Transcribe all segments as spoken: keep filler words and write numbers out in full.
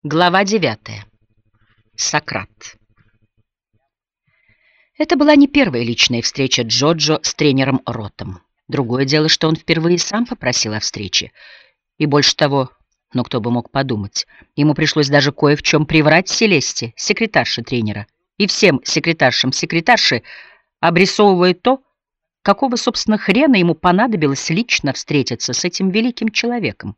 Глава девятая. Сократ. Это была не первая личная встреча Джоджо с тренером Роттом. Другое дело, что он впервые сам попросил о встрече. И больше того, но кто бы мог подумать, ему пришлось даже кое в чем приврать Селесте, секретарше тренера, и всем секретаршам секретарши, обрисовывая то, какого, собственно, хрена ему понадобилось лично встретиться с этим великим человеком.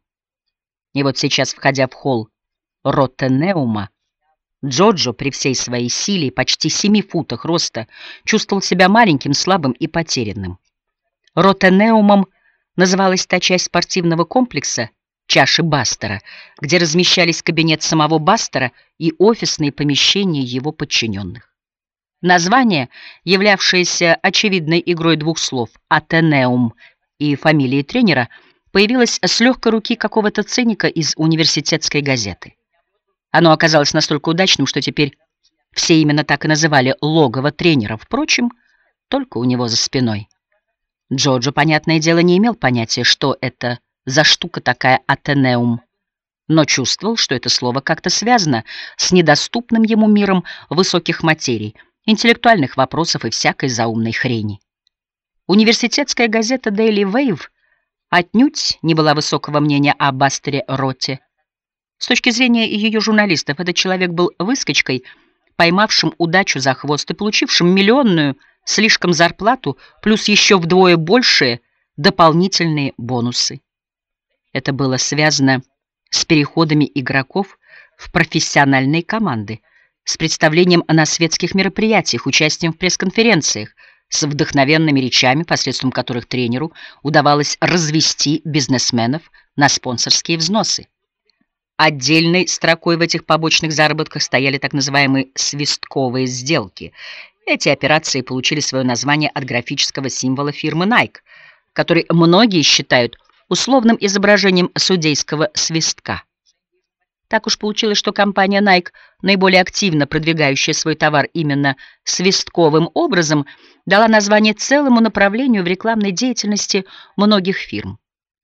И вот сейчас, входя в холл Ротенеума, Джоджо при всей своей силе, почти семи футах роста, чувствовал себя маленьким, слабым и потерянным. Ротенеумом называлась та часть спортивного комплекса «Чаши Бастера», где размещались кабинет самого Бастера и офисные помещения его подчиненных. Название, являвшееся очевидной игрой двух слов «Атенеум» и фамилии тренера, появилось с легкой руки какого-то циника из университетской газеты. Оно оказалось настолько удачным, что теперь все именно так и называли логово тренера, впрочем, только у него за спиной. Джоджо, понятное дело, не имел понятия, что это за штука такая Атенеум, но чувствовал, что это слово как-то связано с недоступным ему миром высоких материй, интеллектуальных вопросов и всякой заумной хрени. Университетская газета Daily Wave отнюдь не была высокого мнения о Бастере Ротте. С точки зрения ее журналистов, этот человек был выскочкой, поймавшим удачу за хвост и получившим миллионную слишком зарплату, плюс еще вдвое большие дополнительные бонусы. Это было связано с переходами игроков в профессиональные команды, с представлением на светских мероприятиях, участием в пресс-конференциях, с вдохновенными речами, посредством которых тренеру удавалось развести бизнесменов на спонсорские взносы. Отдельной строкой в этих побочных заработках стояли так называемые «свистковые сделки». Эти операции получили свое название от графического символа фирмы Nike, который многие считают условным изображением судейского свистка. Так уж получилось, что компания Nike, наиболее активно продвигающая свой товар именно свистковым образом, дала название целому направлению в рекламной деятельности многих фирм.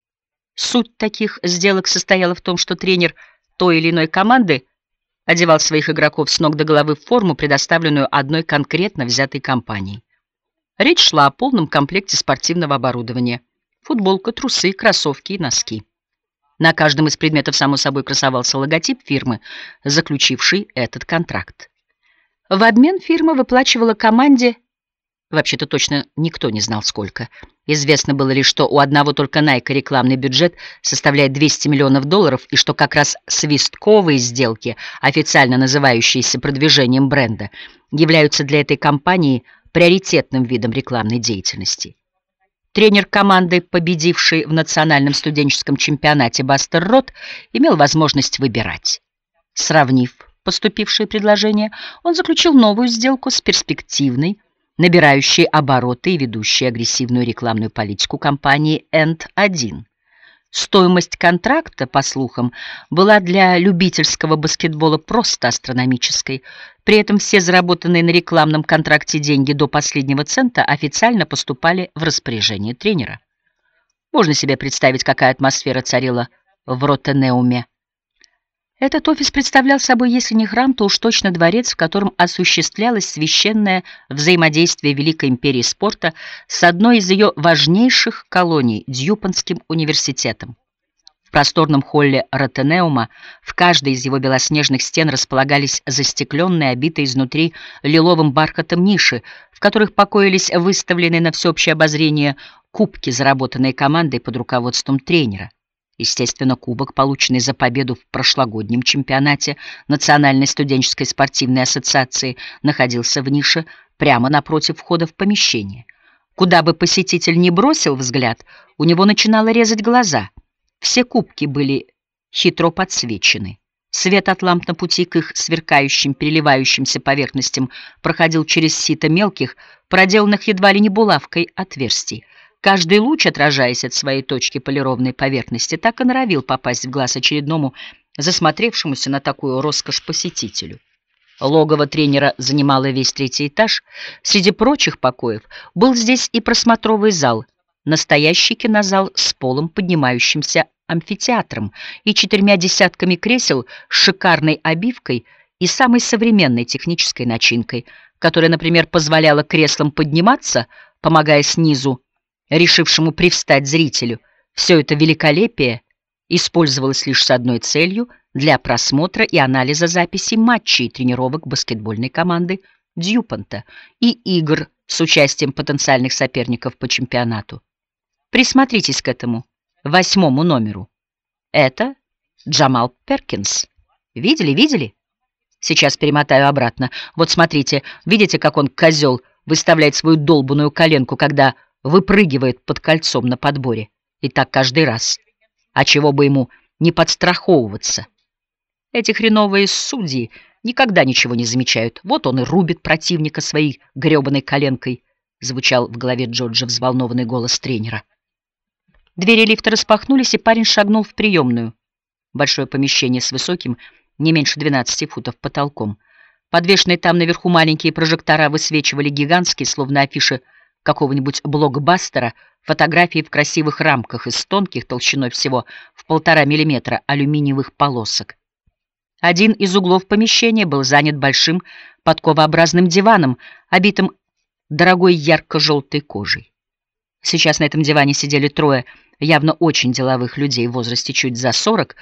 Суть таких сделок состояла в том, что тренер той или иной команды одевал своих игроков с ног до головы в форму, предоставленную одной конкретно взятой компанией. Речь шла о полном комплекте спортивного оборудования: футболка, трусы, кроссовки и носки. На каждом из предметов, само собой, красовался логотип фирмы, заключившей этот контракт. В обмен фирма выплачивала команде, вообще-то точно никто не знал сколько. Известно было лишь, что у одного только Nike рекламный бюджет составляет двести миллионов долларов, и что как раз свистковые сделки, официально называющиеся продвижением бренда, являются для этой компании приоритетным видом рекламной деятельности. Тренер команды, победившей в национальном студенческом чемпионате Бастер Ротт, имел возможность выбирать. Сравнив поступившие предложения, он заключил новую сделку с перспективной, набирающей обороты и ведущей агрессивную рекламную политику компании энд один. Стоимость контракта, по слухам, была для любительского баскетбола просто астрономической. При этом все заработанные на рекламном контракте деньги до последнего цента официально поступали в распоряжение тренера. Можно себе представить, какая атмосфера царила в Ротенеуме. Этот офис представлял собой, если не храм, то уж точно дворец, в котором осуществлялось священное взаимодействие Великой империи спорта с одной из ее важнейших колоний – Дьюпонским университетом. В просторном холле Ротенеума в каждой из его белоснежных стен располагались застекленные, обитые изнутри лиловым бархатом ниши, в которых покоились выставленные на всеобщее обозрение кубки, заработанные командой под руководством тренера. Естественно, кубок, полученный за победу в прошлогоднем чемпионате Национальной студенческой спортивной ассоциации, находился в нише прямо напротив входа в помещение. Куда бы посетитель ни бросил взгляд, у него начинало резать глаза. Все кубки были хитро подсвечены. Свет от ламп на пути к их сверкающим, переливающимся поверхностям проходил через сито мелких, проделанных едва ли не булавкой отверстий. Каждый луч, отражаясь от своей точки полированной поверхности, так и норовил попасть в глаз очередному засмотревшемуся на такую роскошь посетителю. Логово тренера занимало весь третий этаж. Среди прочих покоев был здесь и просмотровый зал, настоящий кинозал с полом, поднимающимся амфитеатром и четырьмя десятками кресел с шикарной обивкой и самой современной технической начинкой, которая, например, позволяла креслам подниматься, помогая снизу решившему привстать зрителю. Все это великолепие использовалось лишь с одной целью — для просмотра и анализа записей матчей и тренировок баскетбольной команды Дьюпонта и игр с участием потенциальных соперников по чемпионату. Присмотритесь к этому восьмому номеру. Это Джамал Перкинс. Видели, видели? Сейчас перемотаю обратно. Вот смотрите, видите, как он, козел, выставляет свою долбаную коленку, когда выпрыгивает под кольцом на подборе. И так каждый раз. А чего бы ему не подстраховываться? Эти хреновые судьи никогда ничего не замечают. Вот он и рубит противника своей гребаной коленкой, звучал в голове Джорджа взволнованный голос тренера. Двери лифта распахнулись, и парень шагнул в приемную. Большое помещение с высоким, не меньше двенадцати футов потолком. Подвешенные там наверху маленькие прожектора высвечивали гигантские, словно афиши какого-нибудь блокбастера, фотографии в красивых рамках из тонких, толщиной всего в полтора миллиметра, алюминиевых полосок. Один из углов помещения был занят большим подковообразным диваном, обитым дорогой ярко-желтой кожей. Сейчас на этом диване сидели трое явно очень деловых людей в возрасте чуть за сорок,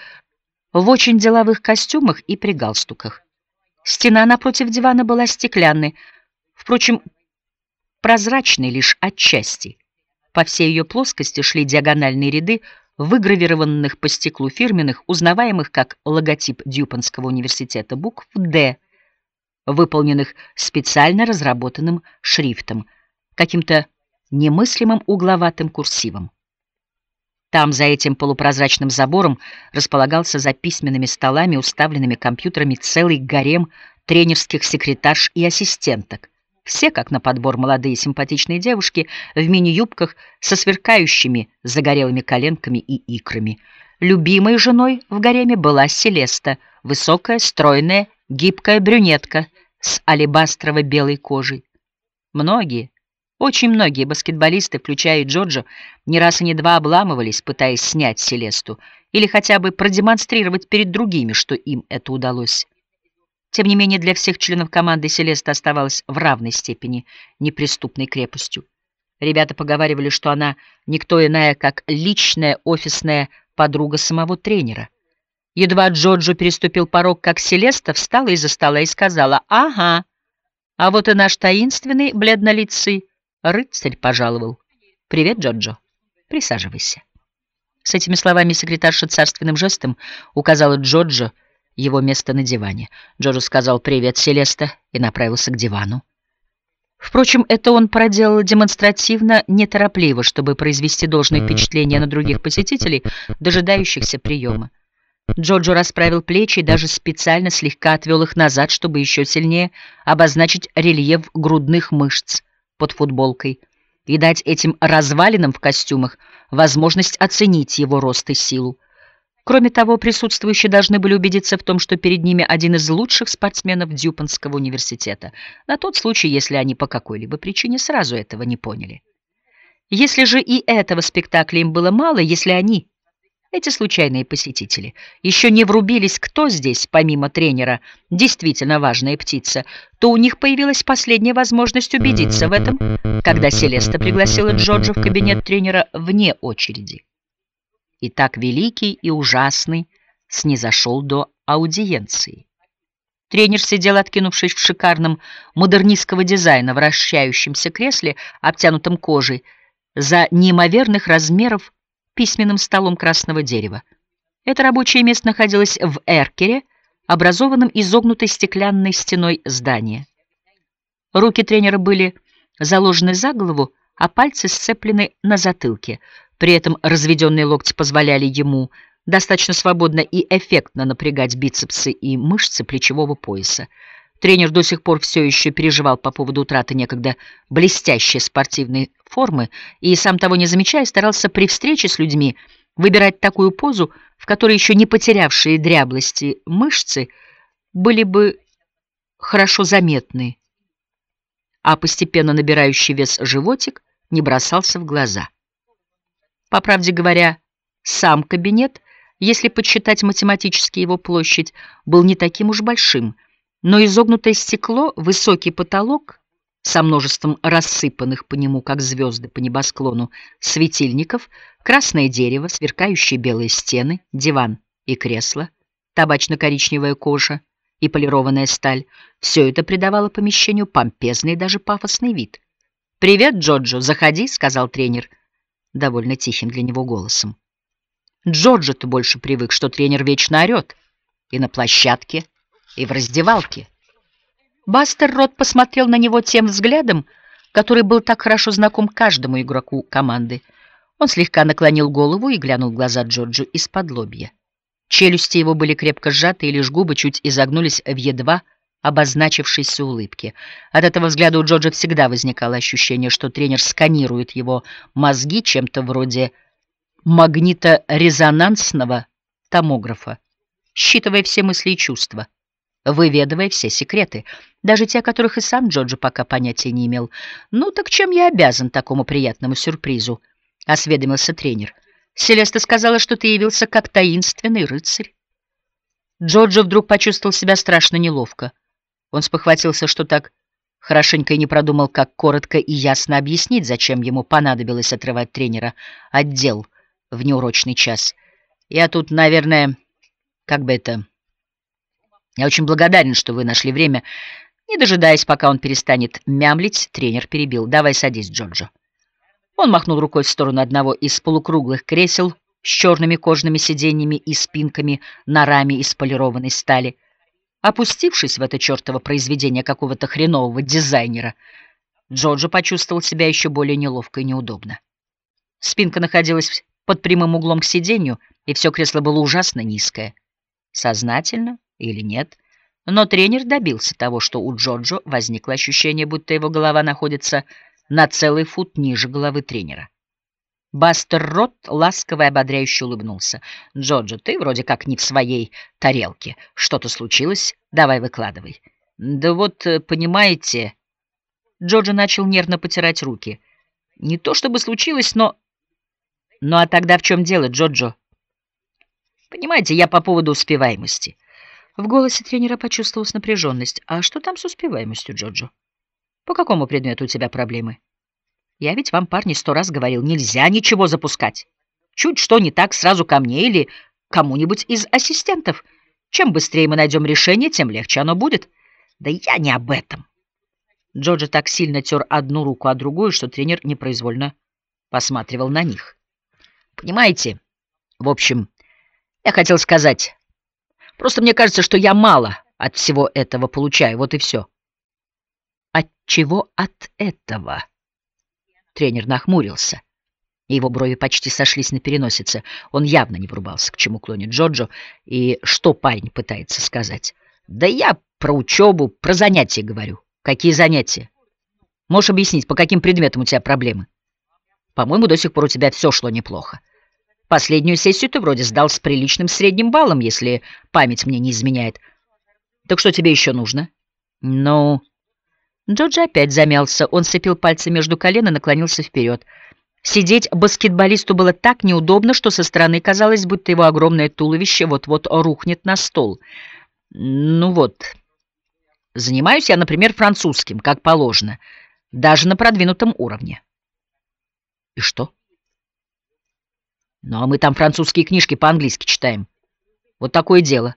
в очень деловых костюмах и при галстуках. Стена напротив дивана была стеклянной, впрочем, прозрачной лишь отчасти. По всей ее плоскости шли диагональные ряды выгравированных по стеклу фирменных, узнаваемых как логотип Дьюпонского университета букв «Д», выполненных специально разработанным шрифтом, каким-то немыслимым угловатым курсивом. Там, за этим полупрозрачным забором, располагался за письменными столами, уставленными компьютерами, целый гарем тренерских секретарш и ассистенток. Все, как на подбор, молодые симпатичные девушки в мини-юбках со сверкающими загорелыми коленками и икрами. Любимой женой в гареме была Селеста, высокая, стройная, гибкая брюнетка с алебастрово-белой кожей. Многие, очень многие баскетболисты, включая и Джорджа, не раз и не два обламывались, пытаясь снять Селесту или хотя бы продемонстрировать перед другими, что им это удалось. Тем не менее, для всех членов команды Селеста оставалась в равной степени неприступной крепостью. Ребята поговаривали, что она никто иная, как личная офисная подруга самого тренера. Едва Джорджо переступил порог, как Селеста встала из-за стола и сказала: «Ага, а вот и наш таинственный бледнолицый рыцарь пожаловал. Привет, Джорджо, присаживайся». С этими словами секретарша царственным жестом указала Джорджо его место на диване. Джорджо сказал «Привет, Селеста» и направился к дивану. Впрочем, это он проделал демонстративно, неторопливо, чтобы произвести должное впечатление на других посетителей, дожидающихся приема. Джорджо расправил плечи и даже специально слегка отвел их назад, чтобы еще сильнее обозначить рельеф грудных мышц под футболкой и дать этим развалинам в костюмах возможность оценить его рост и силу. Кроме того, присутствующие должны были убедиться в том, что перед ними один из лучших спортсменов Дьюпонского университета, на тот случай, если они по какой-либо причине сразу этого не поняли. Если же и этого спектакля им было мало, если они, эти случайные посетители, еще не врубились, кто здесь, помимо тренера, действительно важная птица, то у них появилась последняя возможность убедиться в этом, когда Селеста пригласила Джорджа в кабинет тренера вне очереди. И так великий и ужасный снизошел до аудиенции. Тренер сидел, откинувшись в шикарном модернистского дизайна вращающемся кресле, обтянутом кожей, за неимоверных размеров письменным столом красного дерева. Это рабочее место находилось в эркере, образованном изогнутой стеклянной стеной здания. Руки тренера были заложены за голову, а пальцы сцеплены на затылке. При этом разведенные локти позволяли ему достаточно свободно и эффектно напрягать бицепсы и мышцы плечевого пояса. Тренер до сих пор все еще переживал по поводу утраты некогда блестящей спортивной формы и, сам того не замечая, старался при встрече с людьми выбирать такую позу, в которой еще не потерявшие дряблости мышцы были бы хорошо заметны, а постепенно набирающий вес животик не бросался в глаза. По правде говоря, сам кабинет, если подсчитать математически его площадь, был не таким уж большим, но изогнутое стекло, высокий потолок со множеством рассыпанных по нему, как звезды по небосклону, светильников, красное дерево, сверкающие белые стены, диван и кресло, табачно-коричневая кожа и полированная сталь — все это придавало помещению помпезный и даже пафосный вид. «Привет, Джоджо, заходи», — сказал тренер довольно тихим для него голосом. Джорджо-то больше привык, что тренер вечно орет и на площадке, и в раздевалке. Бастер Рот посмотрел на него тем взглядом, который был так хорошо знаком каждому игроку команды. Он слегка наклонил голову и глянул в глаза Джорджу из-под лобья. Челюсти его были крепко сжаты, и лишь губы чуть изогнулись в едва обозначившейся улыбке. От этого взгляда у Джорджа всегда возникало ощущение, что тренер сканирует его мозги чем-то вроде магниторезонансного томографа, считывая все мысли и чувства, выведывая все секреты, даже те, о которых и сам Джорджо пока понятия не имел. «Ну так чем я обязан такому приятному сюрпризу?» — осведомился тренер. «Селеста сказала, что ты явился как таинственный рыцарь». Джорджо вдруг почувствовал себя страшно неловко. Он спохватился, что так хорошенько и не продумал, как коротко и ясно объяснить, зачем ему понадобилось отрывать тренера от дел в неурочный час. «Я тут, наверное, как бы это... Я очень благодарен, что вы нашли время». Не дожидаясь, пока он перестанет мямлить, тренер перебил. «Давай садись, Джорджо». Он махнул рукой в сторону одного из полукруглых кресел с черными кожаными сиденьями и спинками на раме из полированной стали. Опустившись в это чертово произведение какого-то хренового дизайнера, Джорджо почувствовал себя еще более неловко и неудобно. Спинка находилась под прямым углом к сиденью, и все кресло было ужасно низкое. Сознательно или нет, но тренер добился того, что у Джорджо возникло ощущение, будто его голова находится на целый фут ниже головы тренера. Бастер Рот ласково и ободряюще улыбнулся. «Джорджо, ты вроде как не в своей тарелке. Что-то случилось? Давай выкладывай». «Да вот, понимаете...» Джорджо начал нервно потирать руки. «Не то чтобы случилось, но...» «Ну а тогда в чем дело, Джорджо?» «Понимаете, я по поводу успеваемости». В голосе тренера почувствовалась напряженность. «А что там с успеваемостью, Джорджо? По какому предмету у тебя проблемы? Я ведь вам, парни, сто раз говорил, нельзя ничего запускать. Чуть что не так, сразу ко мне или кому-нибудь из ассистентов. Чем быстрее мы найдем решение, тем легче оно будет». «Да я не об этом». Джорджо так сильно тер одну руку о другую, что тренер непроизвольно посматривал на них. «Понимаете, в общем, я хотел сказать... Просто мне кажется, что я мало от всего этого получаю, вот и все». «От чего от этого?» Тренер нахмурился, и его брови почти сошлись на переносице. Он явно не врубался, к чему клонит Джорджо, и что парень пытается сказать. «Да я про учебу, про занятия говорю». «Какие занятия? Можешь объяснить, по каким предметам у тебя проблемы? По-моему, до сих пор у тебя все шло неплохо. Последнюю сессию ты вроде сдал с приличным средним баллом, если память мне не изменяет. Так что тебе еще нужно?» «Ну...» Джорджо опять замялся. Он сцепил пальцы между колен и наклонился вперед. Сидеть баскетболисту было так неудобно, что со стороны казалось, будто его огромное туловище вот-вот рухнет на стол. «Ну вот, занимаюсь я, например, французским, как положено, даже на продвинутом уровне». «И что?» «Ну, а мы там французские книжки по-английски читаем. Вот такое дело».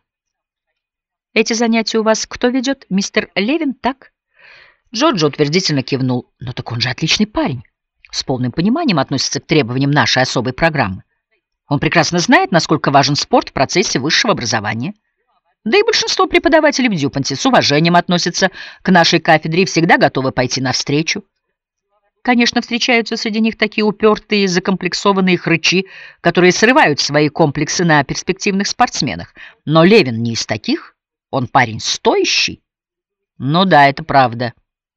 «Эти занятия у вас кто ведет? Мистер Левин, так?» Джорджо утвердительно кивнул. «Но так он же отличный парень. С полным пониманием относится к требованиям нашей особой программы. Он прекрасно знает, насколько важен спорт в процессе высшего образования. Да и большинство преподавателей в Дюпонте с уважением относятся к нашей кафедре и всегда готовы пойти навстречу. Конечно, встречаются среди них такие упертые, закомплексованные хрычи, которые срывают свои комплексы на перспективных спортсменах. Но Левин не из таких. Он парень стоящий». «Ну да, это правда.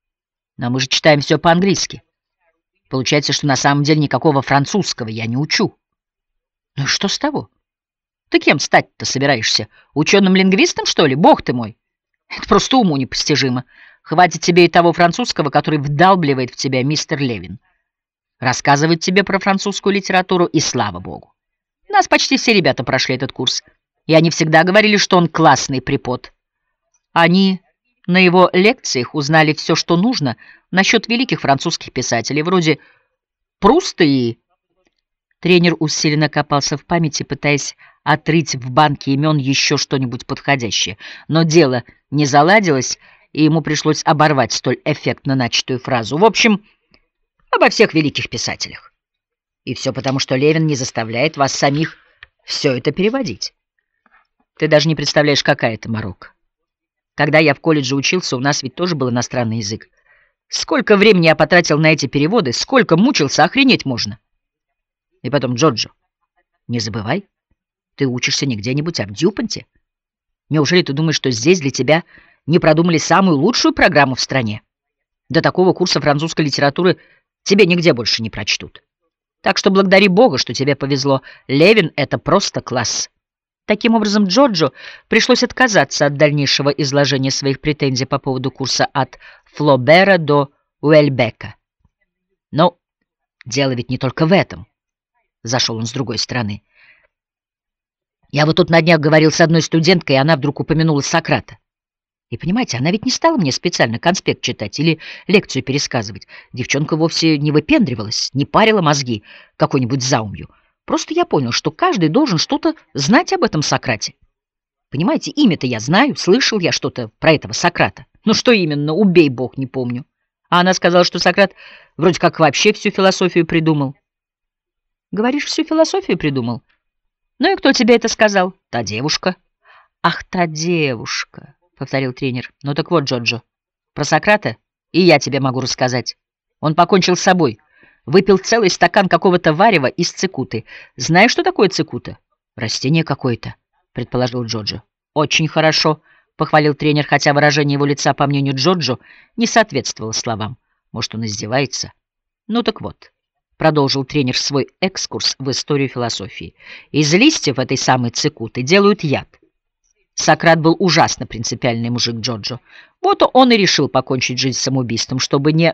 Но мы же читаем все по-английски. Получается, что на самом деле никакого французского я не учу». «Ну и что с того? Ты кем стать-то собираешься? Ученым-лингвистом, что ли? Бог ты мой! Это просто уму непостижимо. Хватит тебе и того французского, который вдалбливает в тебя мистер Левин». рассказывать тебе про французскую литературу, и слава богу. У нас почти все ребята прошли этот курс, и они всегда говорили, что он классный препод. Они на его лекциях узнали все, что нужно насчет великих французских писателей, вроде Пруста и... Тренер усиленно копался в памяти, пытаясь отрыть в банке имен еще что-нибудь подходящее. Но дело не заладилось, и ему пришлось оборвать столь эффектно начатую фразу. В общем, обо всех великих писателях. И все потому, что Левин не заставляет вас самих все это переводить. Ты даже не представляешь, какая это морока. Когда я в колледже учился, у нас ведь тоже был иностранный язык. Сколько времени я потратил на эти переводы, сколько мучился, охренеть можно. И потом, Джоджо, не забывай, ты учишься не где-нибудь, а в Дьюпонте. Неужели ты думаешь, что здесь для тебя не продумали самую лучшую программу в стране? До такого курса французской литературы тебе нигде больше не прочтут. Так что благодари Бога, что тебе повезло. Левин — это просто класс. Таким образом, Джоджо пришлось отказаться от дальнейшего изложения своих претензий по поводу курса от Флобера до Уэльбека. Но дело ведь не только в этом. Зашел он с другой стороны. Я вот тут на днях говорил с одной студенткой, и она вдруг упомянула Сократа. И понимаете, она ведь не стала мне специально конспект читать или лекцию пересказывать. Девчонка вовсе не выпендривалась, не парила мозги какой-нибудь заумью. Просто я понял, что каждый должен что-то знать об этом Сократе. Понимаете, имя-то я знаю, слышал я что-то про этого Сократа. Ну что именно, убей бог, не помню. А она сказала, что Сократ вроде как вообще всю философию придумал. Говоришь, всю философию придумал? Ну и кто тебе это сказал? Та девушка. Ах, та девушка, повторил тренер. Ну так вот, Джоджо, про Сократа и я тебе могу рассказать. Он покончил с собой. Выпил целый стакан какого-то варева из цикуты. Знаешь, что такое цикута? Растение какое-то, предположил Джоджо. Очень хорошо, похвалил тренер, хотя выражение его лица, по мнению Джоджо, не соответствовало словам. Может, он издевается? Ну так вот, продолжил тренер свой экскурс в историю философии. Из листьев этой самой цикуты делают яд. Сократ был ужасно принципиальный мужик, Джоджо. Вот он и решил покончить жизнь самоубийством, чтобы не...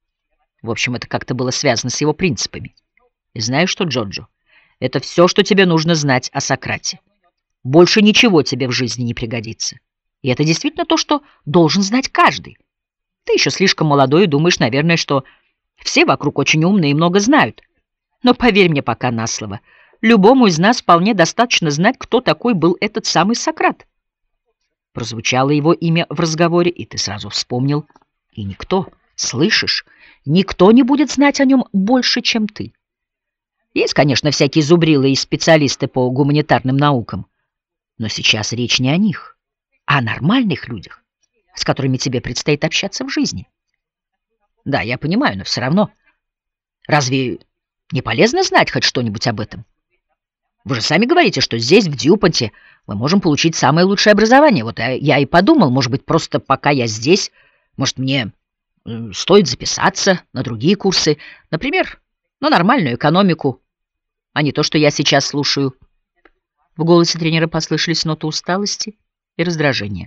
В общем, это как-то было связано с его принципами. И знаешь что, Джоджо, это все, что тебе нужно знать о Сократе. Больше ничего тебе в жизни не пригодится. И это действительно то, что должен знать каждый. Ты еще слишком молодой и думаешь, наверное, что все вокруг очень умные и много знают. Но поверь мне пока на слово, любому из нас вполне достаточно знать, кто такой был этот самый Сократ. Прозвучало его имя в разговоре, и ты сразу вспомнил. И никто, слышишь, никто не будет знать о нем больше, чем ты. Есть, конечно, всякие зубрилы и специалисты по гуманитарным наукам, но сейчас речь не о них, а о нормальных людях, с которыми тебе предстоит общаться в жизни. Да, я понимаю, но все равно. Разве не полезно знать хоть что-нибудь об этом? Вы же сами говорите, что здесь, в Дьюпонте, мы можем получить самое лучшее образование. Вот я и подумал, может быть, просто пока я здесь, может, мне стоит записаться на другие курсы, например, на нормальную экономику, а не то, что я сейчас слушаю. В голосе тренера послышались ноты усталости и раздражения.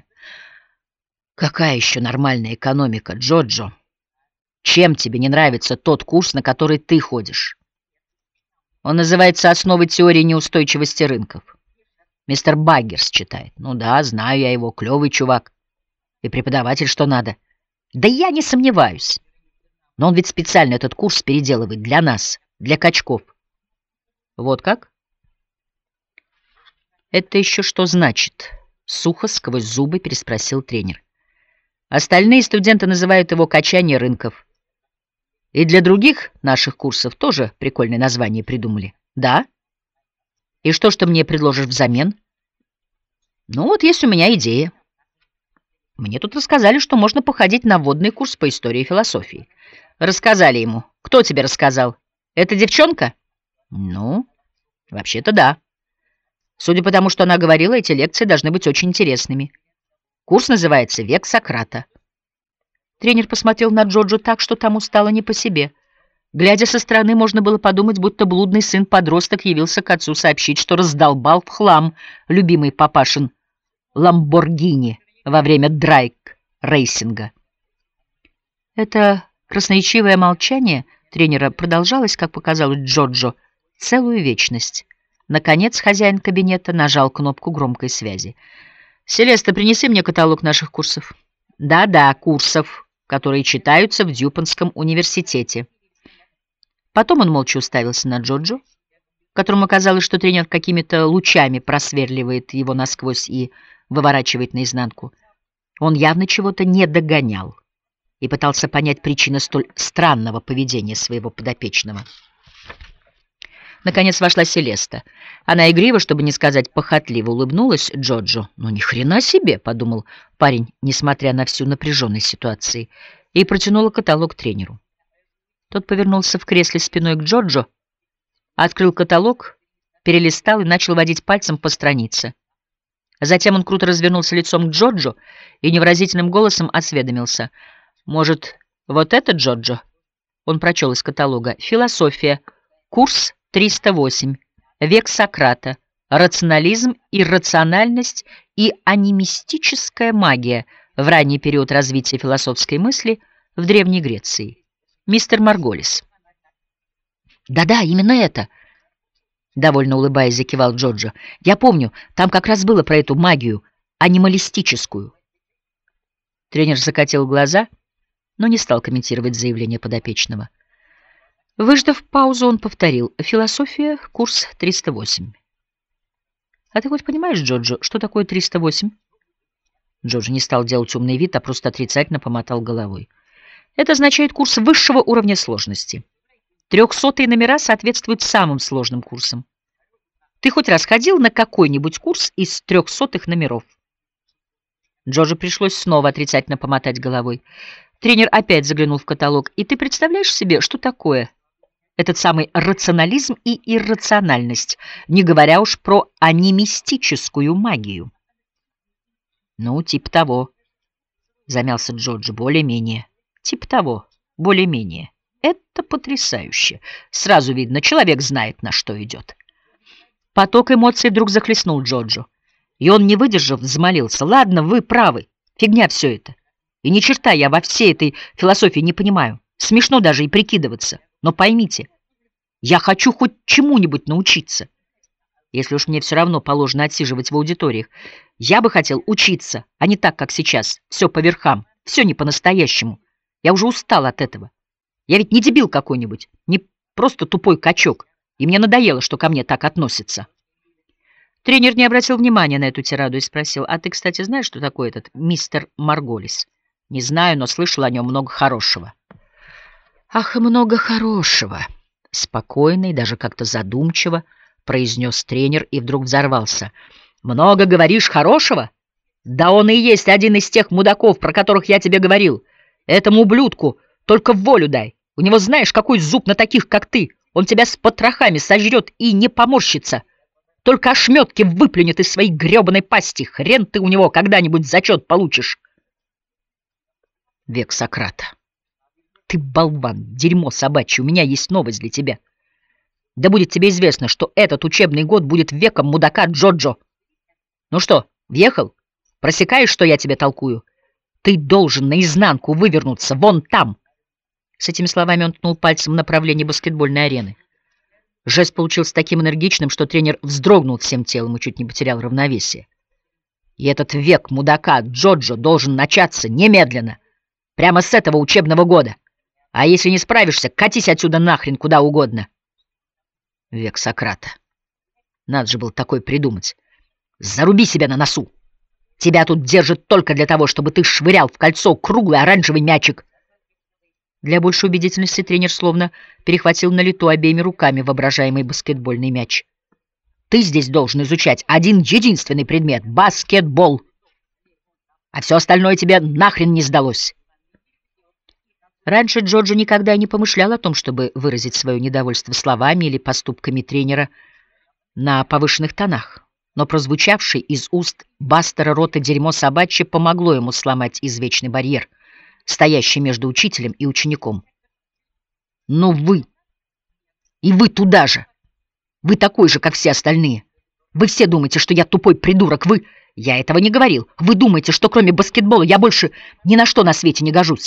Какая еще нормальная экономика, Джоджо? Чем тебе не нравится тот курс, на который ты ходишь? Он называется «Основы теории неустойчивости рынков». Мистер Баггерс читает. Ну да, знаю я его, клевый чувак. И преподаватель что надо. Да я не сомневаюсь. Но он ведь специально этот курс переделывает для нас, для качков. Вот как? Это еще что значит? Сухо сквозь зубы переспросил тренер. Остальные студенты называют его «качание рынков». И для других наших курсов тоже прикольное название придумали. Да? И что ж ты мне предложишь взамен? Ну вот есть у меня идея. Мне тут рассказали, что можно походить на вводный курс по истории и философии. Рассказали ему. Кто тебе рассказал? Эта девчонка? Ну, вообще-то да. Судя по тому, что она говорила, эти лекции должны быть очень интересными. Курс называется «Век Сократа». Тренер посмотрел на Джоджо так, что тому стало не по себе. Глядя со стороны, можно было подумать, будто блудный сын-подросток явился к отцу сообщить, что раздолбал в хлам любимый папашин Ламборгини во время драйк-рейсинга. Это красноречивое молчание тренера продолжалось, как показалось Джоджо, целую вечность. Наконец хозяин кабинета нажал кнопку громкой связи. «Селеста, принеси мне каталог наших курсов». «Да-да, курсов, которые читаются в Дьюпонском университете». Потом он молча уставился на Джоджо, которому казалось, что тренер какими-то лучами просверливает его насквозь и выворачивает наизнанку. Он явно чего-то не догонял и пытался понять причину столь странного поведения своего подопечного. Наконец вошла Селеста. Она игриво, чтобы не сказать похотливо, улыбнулась Джоджо. «Ну ни хрена себе», — подумал парень, несмотря на всю напряженность ситуации, и протянула каталог тренеру. Тот повернулся в кресле спиной к Джоджо, открыл каталог, перелистал и начал водить пальцем по странице. Затем он круто развернулся лицом к Джоджо и невыразительным голосом осведомился. «Может, вот это, Джоджо?» Он прочел из каталога. «Философия. Курс триста восемь. Век Сократа. Рационализм, иррациональность и анимистическая магия в ранний период развития философской мысли в Древней Греции. Мистер Марголис». «Да-да, именно это!» Довольно улыбаясь, закивал Джоджо. «Я помню, там как раз было про эту магию, анималистическую». Тренер закатил глаза, но не стал комментировать заявление подопечного. Выждав паузу, он повторил. «Философия, курс триста восемь». «А ты хоть понимаешь, Джоджо, что такое триста восемь?» Джоджо не стал делать умный вид, а просто отрицательно помотал головой. «Это означает курс высшего уровня сложности. Трехсотые номера соответствуют самым сложным курсам. Ты хоть раз ходил на какой-нибудь курс из трехсотых номеров?» Джоджо пришлось снова отрицательно помотать головой. Тренер опять заглянул в каталог. «И ты представляешь себе, что такое этот самый рационализм и иррациональность, не говоря уж про анимистическую магию?» «Ну, типа того», — замялся Джоджо, — «более-менее». «Типа того, более-менее. Это потрясающе. Сразу видно, человек знает, на что идет». Поток эмоций вдруг захлестнул Джоджо, и он, не выдержав, взмолился. «Ладно, вы правы. Фигня все это. И ни черта я во всей этой философии не понимаю. Смешно даже и прикидываться. Но поймите, я хочу хоть чему-нибудь научиться. Если уж мне все равно положено отсиживать в аудиториях, я бы хотел учиться, а не так, как сейчас. Все по верхам, все не по-настоящему. Я уже устал от этого. Я ведь не дебил какой-нибудь, не просто тупой качок, и мне надоело, что ко мне так относятся». Тренер не обратил внимания на эту тираду и спросил: «А ты, кстати, знаешь, что такое этот мистер Марголис?» «Не знаю, но слышал о нем много хорошего». «Ах, много хорошего!» — спокойно и даже как-то задумчиво произнес тренер и вдруг взорвался. «Много, говоришь, хорошего? Да он и есть один из тех мудаков, про которых я тебе говорил. Этому ублюдку только волю дай. У него знаешь, какой зуб на таких, как ты. Он тебя с потрохами сожрет и не поморщится. Только ошметки выплюнет из своей гребаной пасти. Хрен ты у него когда-нибудь зачет получишь». Век Сократа. Ты болван, дерьмо собачье, у меня есть новость для тебя. Да будет тебе известно, что этот учебный год будет веком мудака Джоджо. Ну что, въехал? Просекаешь, что я тебе толкую? Ты должен наизнанку вывернуться вон там. С этими словами он ткнул пальцем в направлении баскетбольной арены. Жест получился таким энергичным, что тренер вздрогнул всем телом и чуть не потерял равновесие. И этот век мудака Джоджо должен начаться немедленно. Прямо с этого учебного года. А если не справишься, катись отсюда нахрен куда угодно. Век Сократа. Надо же было такое придумать. Заруби себя на носу. Тебя тут держат только для того, чтобы ты швырял в кольцо круглый оранжевый мячик. Для большей убедительности тренер словно перехватил на лету обеими руками воображаемый баскетбольный мяч. Ты здесь должен изучать один единственный предмет — баскетбол. А все остальное тебе нахрен не сдалось. Раньше Джоджо никогда и не помышлял о том, чтобы выразить свое недовольство словами или поступками тренера на повышенных тонах, но прозвучавший из уст Бастера рота дерьмо собачье помогло ему сломать извечный барьер, стоящий между учителем и учеником. «Ну вы! И вы туда же! Вы такой же, как все остальные! Вы все думаете, что я тупой придурок! Вы...» «Я этого не говорил! Вы думаете, что кроме баскетбола я больше ни на что на свете не гожусь!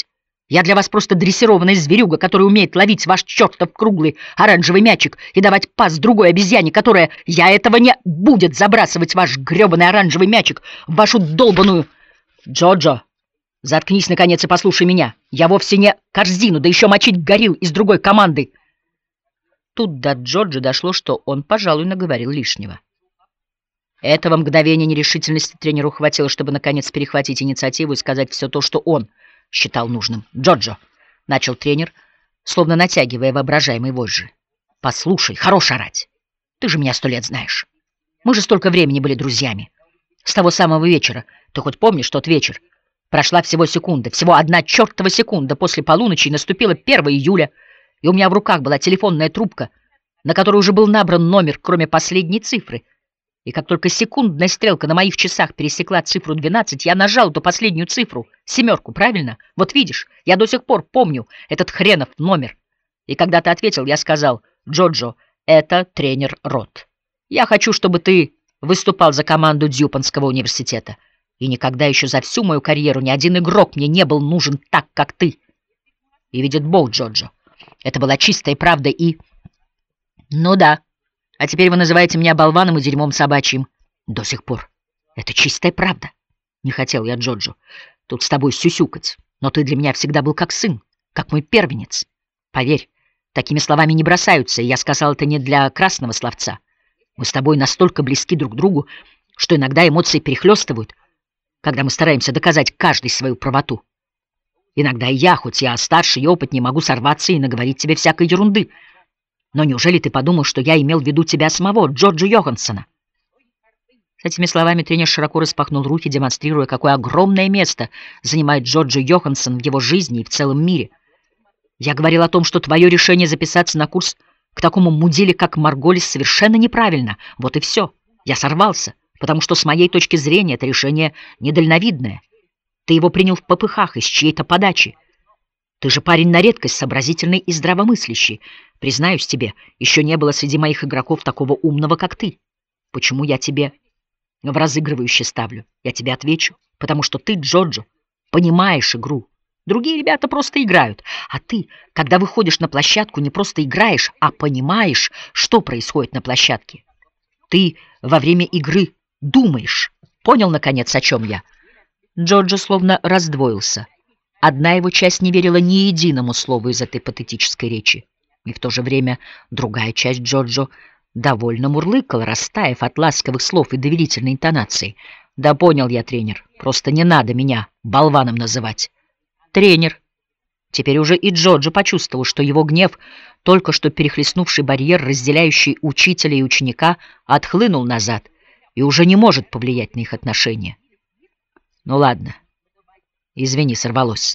Я для вас просто дрессированная зверюга, которая умеет ловить ваш чертов круглый оранжевый мячик и давать пас другой обезьяне, которая, я этого не, будет забрасывать ваш гребаный оранжевый мячик в вашу долбаную... Джоджо, заткнись, наконец, и послушай меня. Я вовсе не корзину, да еще мочить горилл из другой команды. Тут до Джоджо дошло, что он, пожалуй, наговорил лишнего. Этого мгновения нерешительности тренеру хватило, чтобы, наконец, перехватить инициативу и сказать все то, что он считал нужным. «Джоджо», — начал тренер, словно натягивая воображаемые вожжи, — «послушай, хорош орать. Ты же меня сто лет знаешь. Мы же столько времени были друзьями. С того самого вечера. Ты хоть помнишь тот вечер? Прошла всего секунда, всего одна чертова секунда после полуночи, и наступило первое июля, и у меня в руках была телефонная трубка, на которой уже был набран номер, кроме последней цифры. И как только секундная стрелка на моих часах пересекла цифру двенадцать, я нажал эту последнюю цифру, семерку, правильно? Вот видишь, я до сих пор помню этот хренов номер. И когда ты ответил, я сказал: «Джоджо, это тренер Рот. Я хочу, чтобы ты выступал за команду Дьюпонского университета. И никогда еще за всю мою карьеру ни один игрок мне не был нужен так, как ты. И видит Бог, Джоджо, это была чистая правда и... Ну да. А теперь вы называете меня болваном и дерьмом собачьим. До сих пор. Это чистая правда. Не хотел я, Джоджо, тут с тобой сюсюкать, но ты для меня всегда был как сын, как мой первенец. Поверь, такими словами не бросаются, и я сказал это не для красного словца. Мы с тобой настолько близки друг к другу, что иногда эмоции перехлестывают, когда мы стараемся доказать каждый свою правоту. Иногда и я, хоть я старше и опытнее, могу сорваться и наговорить тебе всякой ерунды. Но неужели ты подумал, что я имел в виду тебя самого, Джорджа Йоханссона?» С этими словами тренер широко распахнул руки, демонстрируя, какое огромное место занимает Джорджа Йоханссон в его жизни и в целом мире. «Я говорил о том, что твое решение записаться на курс к такому мудиле, как Марголис, совершенно неправильно. Вот и все. Я сорвался, потому что с моей точки зрения это решение недальновидное. Ты его принял в попыхах из чьей-то подачи. Ты же парень на редкость сообразительный и здравомыслящий. Признаюсь тебе, еще не было среди моих игроков такого умного, как ты. Почему я тебе в разыгрывающе ставлю? Я тебе отвечу. Потому что ты, Джоджо, понимаешь игру. Другие ребята просто играют. А ты, когда выходишь на площадку, не просто играешь, а понимаешь, что происходит на площадке. Ты во время игры думаешь. Понял, наконец, о чем я?» Джоджо словно раздвоился. Одна его часть не верила ни единому слову из этой патетической речи. И в то же время другая часть Джоджо довольно мурлыкала, растаяв от ласковых слов и доверительной интонации. «Да понял я, тренер, просто не надо меня болваном называть». «Тренер». Теперь уже и Джоджо почувствовал, что его гнев, только что перехлестнувший барьер, разделяющий учителя и ученика, отхлынул назад и уже не может повлиять на их отношения. «Ну ладно, извини, сорвалось.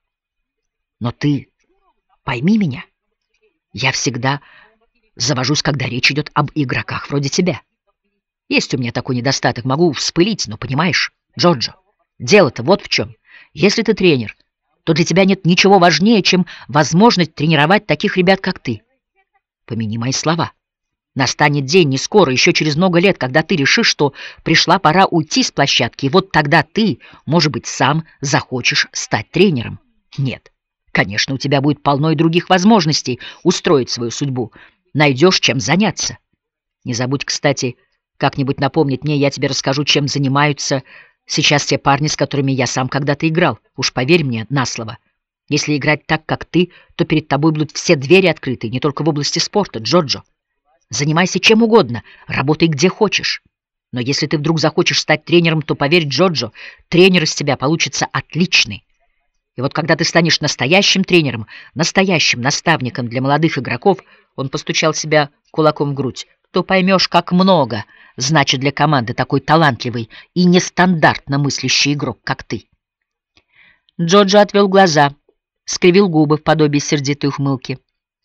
Но ты пойми меня. Я всегда завожусь, когда речь идет об игроках вроде тебя. Есть у меня такой недостаток, могу вспылить, но понимаешь, Джоджо, дело-то вот в чем. Если ты тренер, то для тебя нет ничего важнее, чем возможность тренировать таких ребят, как ты. Помяни мои слова. Настанет день, не скоро, еще через много лет, когда ты решишь, что пришла пора уйти с площадки, и вот тогда ты, может быть, сам захочешь стать тренером. Нет, конечно, у тебя будет полно и других возможностей устроить свою судьбу. Найдешь, чем заняться. Не забудь, кстати, как-нибудь напомнить мне, я тебе расскажу, чем занимаются сейчас те парни, с которыми я сам когда-то играл. Уж поверь мне на слово. Если играть так, как ты, то перед тобой будут все двери открыты, не только в области спорта, Джоджо. Занимайся чем угодно, работай где хочешь. Но если ты вдруг захочешь стать тренером, то, поверь, Джоджо, тренер из тебя получится отличный. И вот когда ты станешь настоящим тренером, настоящим наставником для молодых игроков, он постучал себя кулаком в грудь, то поймешь, как много значит для команды такой талантливый и нестандартно мыслящий игрок, как ты. Джоджо отвел глаза, скривил губы в подобии сердитой ухмылки.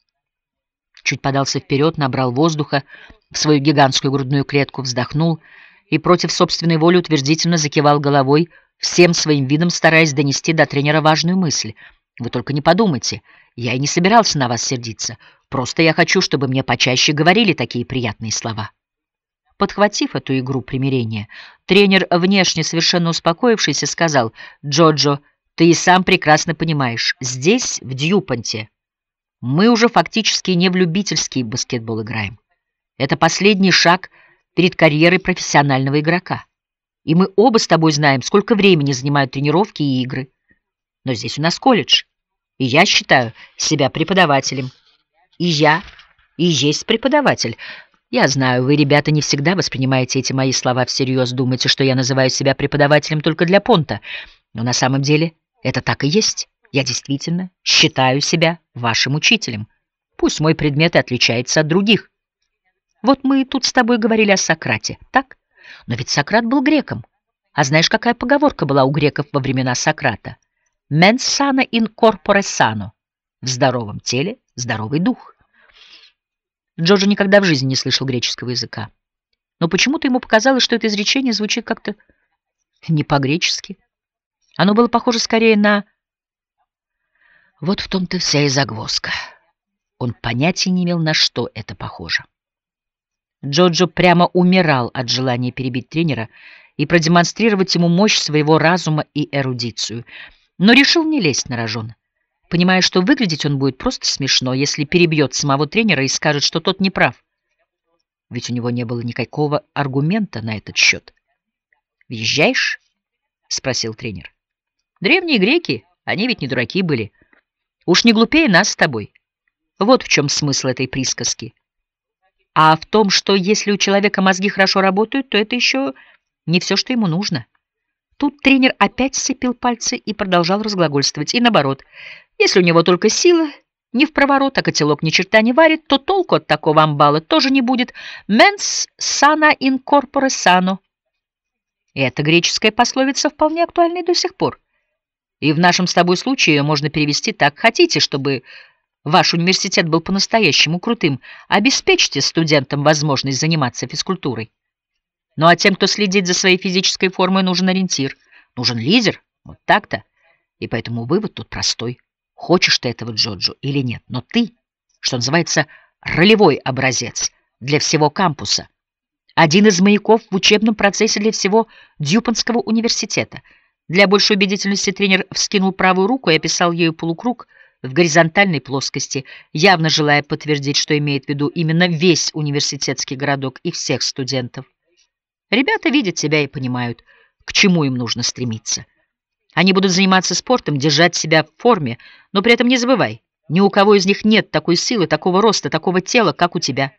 Чуть подался вперед, набрал воздуха в свою гигантскую грудную клетку, вздохнул и против собственной воли утвердительно закивал головой, всем своим видом стараясь донести до тренера важную мысль. «Вы только не подумайте, я и не собирался на вас сердиться. Просто я хочу, чтобы мне почаще говорили такие приятные слова». Подхватив эту игру примирения, тренер, внешне совершенно успокоившийся, сказал: «Джоджо, Ты и сам прекрасно понимаешь, здесь, в Дьюпонте, мы уже фактически не в любительский баскетбол играем. Это последний шаг перед карьерой профессионального игрока. И мы оба с тобой знаем, сколько времени занимают тренировки и игры. Но здесь у нас колледж, и я считаю себя преподавателем. И я и есть преподаватель. Я знаю, вы, ребята, не всегда воспринимаете эти мои слова всерьез, думаете, что я называю себя преподавателем только для понта. Но на самом деле это так и есть. Я действительно считаю себя вашим учителем. Пусть мой предмет и отличается от других. Вот мы тут с тобой говорили о Сократе, так? Но ведь Сократ был греком. А знаешь, какая поговорка была у греков во времена Сократа? «Mens sana in corpore sano» — в здоровом теле здоровый дух. Джорджо никогда в жизни не слышал греческого языка. Но почему-то ему показалось, что это изречение звучит как-то не по-гречески. Оно было похоже скорее на... Вот в том-то вся и загвоздка. Он понятия не имел, на что это похоже. Джорджо прямо умирал от желания перебить тренера и продемонстрировать ему мощь своего разума и эрудицию, но решил не лезть на рожон, понимая, что выглядеть он будет просто смешно, если перебьет самого тренера и скажет, что тот не прав. Ведь у него не было никакого аргумента на этот счет. «Въезжаешь?» — спросил тренер. «Древние греки, они ведь не дураки были. Уж не глупее нас с тобой. Вот в чем смысл этой присказки. А в том, что если у человека мозги хорошо работают, то это еще не все, что ему нужно». Тут тренер опять сцепил пальцы и продолжал разглагольствовать. И наоборот, если у него только сила, не в проворот, а котелок ни черта не варит, то толку от такого амбала тоже не будет. «Mens sana in corpore sano». И эта греческая пословица вполне актуальна и до сих пор. И в нашем с тобой случае ее можно перевести так: хотите, чтобы ваш университет был по-настоящему крутым, обеспечьте студентам возможность заниматься физкультурой. Ну а тем, кто следит за своей физической формой, нужен ориентир, нужен лидер, вот так-то. И поэтому вывод тут простой. Хочешь ты этого, Джорджо, или нет, но ты, что называется, ролевой образец для всего кампуса. Один из маяков в учебном процессе для всего Дьюпонтского университета. Для большей убедительности тренер вскинул правую руку и описал ею полукруг в горизонтальной плоскости, явно желая подтвердить, что имеет в виду именно весь университетский городок и всех студентов. Ребята видят тебя и понимают, к чему им нужно стремиться. Они будут заниматься спортом, держать себя в форме, но при этом не забывай, ни у кого из них нет такой силы, такого роста, такого тела, как у тебя.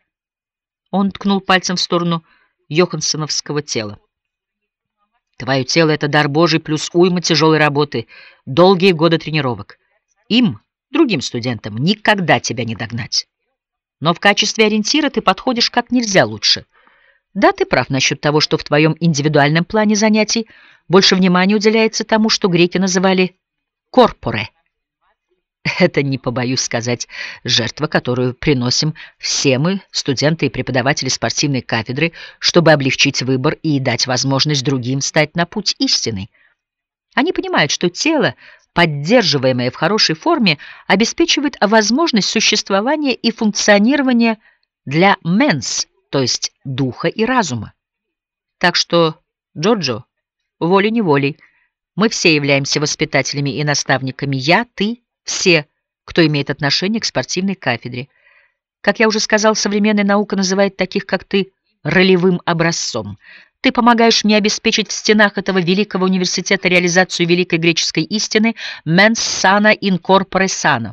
Он ткнул пальцем в сторону йоханссоновского тела. Твое тело — это дар Божий плюс уйма тяжелой работы, долгие годы тренировок. Им, другим студентам, никогда тебя не догнать. Но в качестве ориентира ты подходишь как нельзя лучше. Да, ты прав насчет того, что в твоем индивидуальном плане занятий больше внимания уделяется тому, что греки называли «корпоре». Это, не побоюсь сказать, жертва, которую приносим все мы, студенты и преподаватели спортивной кафедры, чтобы облегчить выбор и дать возможность другим встать на путь истины. Они понимают, что тело, поддерживаемое в хорошей форме, обеспечивает возможность существования и функционирования для «менс», то есть духа и разума. Так что, Джорджо, волей-неволей, мы все являемся воспитателями и наставниками. Я, ты, все, кто имеет отношение к спортивной кафедре. Как я уже сказал, современная наука называет таких, как ты, ролевым образцом. Ты помогаешь мне обеспечить в стенах этого великого университета реализацию великой греческой истины «mens sana in corpore sano».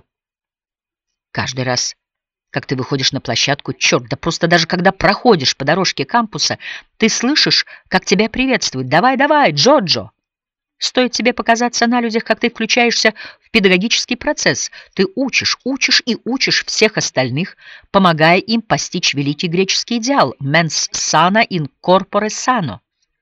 Каждый раз, как ты выходишь на площадку, черт, да просто даже когда проходишь по дорожке кампуса, ты слышишь, как тебя приветствуют. «Давай, давай, Джорджо!» Стоит тебе показаться на людях, как ты включаешься в педагогический процесс. Ты учишь, учишь и учишь всех остальных, помогая им постичь великий греческий идеал «mens sana in corpore sano».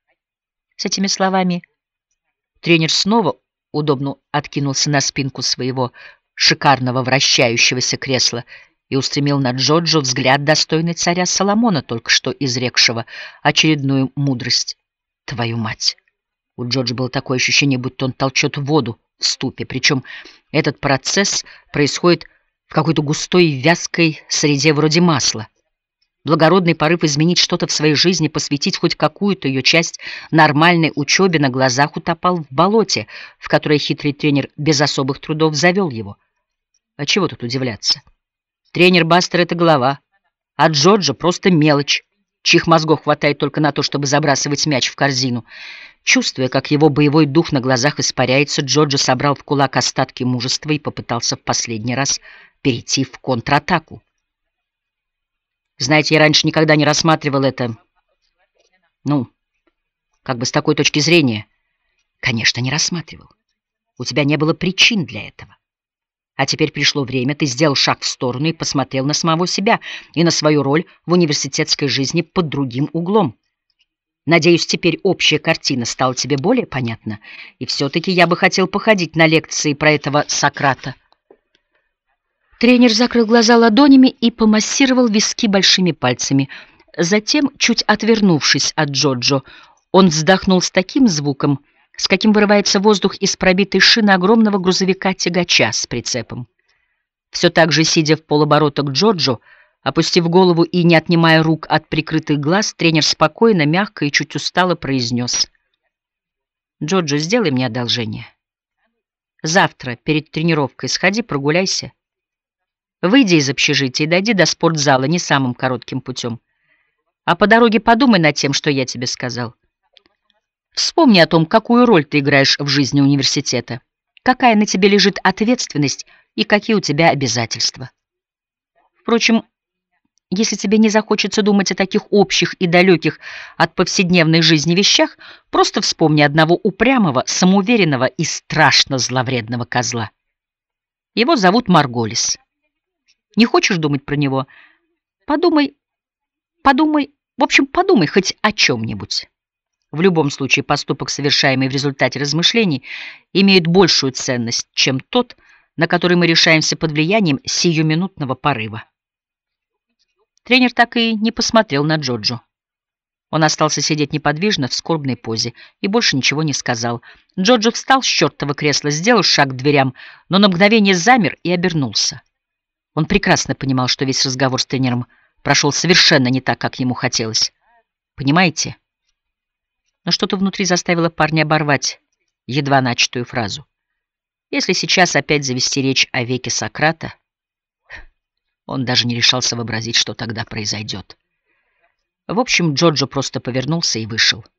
С этими словами тренер снова удобно откинулся на спинку своего шикарного вращающегося кресла и устремил на Джорджо взгляд, достойный царя Соломона, только что изрекшего очередную мудрость. Твою мать! У Джорджа было такое ощущение, будто он толчет воду в ступе, причем этот процесс происходит в какой-то густой и вязкой среде вроде масла. Благородный порыв изменить что-то в своей жизни, посвятить хоть какую-то ее часть нормальной учебе на глазах утопал в болоте, в которое хитрый тренер без особых трудов завел его. А чего тут удивляться? Тренер Бастер — это голова, а Джоджо — просто мелочь, чьих мозгов хватает только на то, чтобы забрасывать мяч в корзину. Чувствуя, как его боевой дух на глазах испаряется, Джоджо собрал в кулак остатки мужества и попытался в последний раз перейти в контратаку. Знаете, я раньше никогда не рассматривал это, ну, как бы с такой точки зрения. Конечно, не рассматривал. У тебя не было причин для этого. А теперь пришло время, ты сделал шаг в сторону и посмотрел на самого себя и на свою роль в университетской жизни под другим углом. Надеюсь, теперь общая картина стала тебе более понятна, и все-таки я бы хотел походить на лекции про этого Сократа. Тренер закрыл глаза ладонями и помассировал виски большими пальцами. Затем, чуть отвернувшись от Джоджо, он вздохнул с таким звуком, с каким вырывается воздух из пробитой шины огромного грузовика-тягача с прицепом. Все так же, сидя в полоборота к Джоджо, опустив голову и не отнимая рук от прикрытых глаз, тренер спокойно, мягко и чуть устало произнес: «Джоджо, сделай мне одолжение. Завтра перед тренировкой сходи, прогуляйся. Выйди из общежития и дойди до спортзала не самым коротким путем. А по дороге подумай над тем, что я тебе сказал. Вспомни о том, какую роль ты играешь в жизни университета, какая на тебе лежит ответственность и какие у тебя обязательства. Впрочем, если тебе не захочется думать о таких общих и далеких от повседневной жизни вещах, просто вспомни одного упрямого, самоуверенного и страшно зловредного козла. Его зовут Марголис. Не хочешь думать про него? Подумай, подумай, в общем, подумай хоть о чем-нибудь. В любом случае, поступок, совершаемый в результате размышлений, имеет большую ценность, чем тот, на который мы решаемся под влиянием сиюминутного порыва». Тренер так и не посмотрел на Джоджо. Он остался сидеть неподвижно в скорбной позе и больше ничего не сказал. Джоджо встал с чертова кресла, сделал шаг к дверям, но на мгновение замер и обернулся. Он прекрасно понимал, что весь разговор с тренером прошел совершенно не так, как ему хотелось. Понимаете? Но что-то внутри заставило парня оборвать едва начатую фразу. Если сейчас опять завести речь о веке Сократа, он даже не решался вообразить, что тогда произойдет. В общем, Джоджо просто повернулся и вышел.